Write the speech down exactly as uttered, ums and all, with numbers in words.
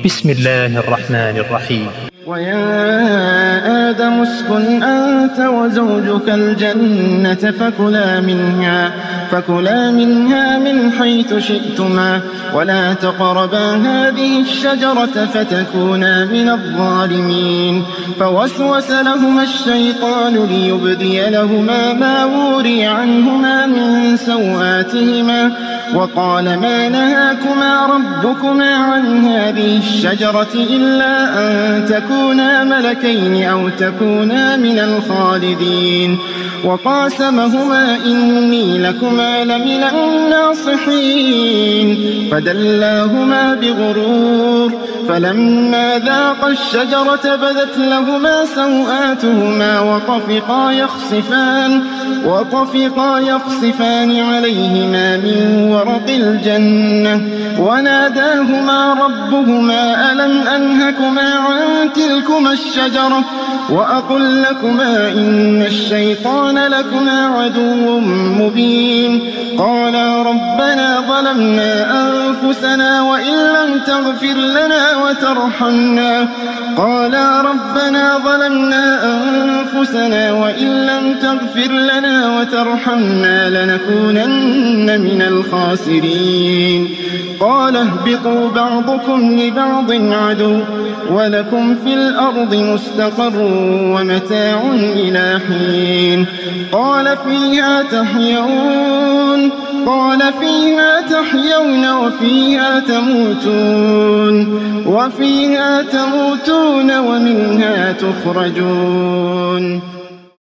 بسم الله الرحمن الرحيم. ويا آدم اسكن أنت وزوجك الجنة فكلا منها فكلا منها من حيث شئتما ولا تقربا هذه الشجرة فتكونا من الظالمين. فوسوس لهما الشيطان ليبدي لهما ما وري عنهما من سوآتهما وقال ما نهاكما ربكما عن هذه الشجرة إلا أن تكونا ملكين أو تكونا من الخالدين. وقاسمهما إني لكما لمن الناصحين فدلاهما بغرور فلما ذاقا الشجرة بدت لهما سوآتهما وطفقا يخصفان وطفقا يخصفان عليهما من ورق الجنة وناداهما ربهما ألم أنهكما عن تلكما الشجرة وأقل لكما إن الشيطان لكما عدو مبين. قالا ربنا ظلمنا أنفسنا وإن لم تغفر لنا وترحمنا قالا ربنا ظلمنا أنفسنا وإن لم تغفر لنا وترحمنا لنكونن من الخاسرين. قال اهبطوا بعضكم لبعض عدو ولكم في الأرض مستقر ومتاع إلى حين. قال فيها تحيون قال فيها تحيون وفيها تموتون وفيها تموتون ومنها تخرجون.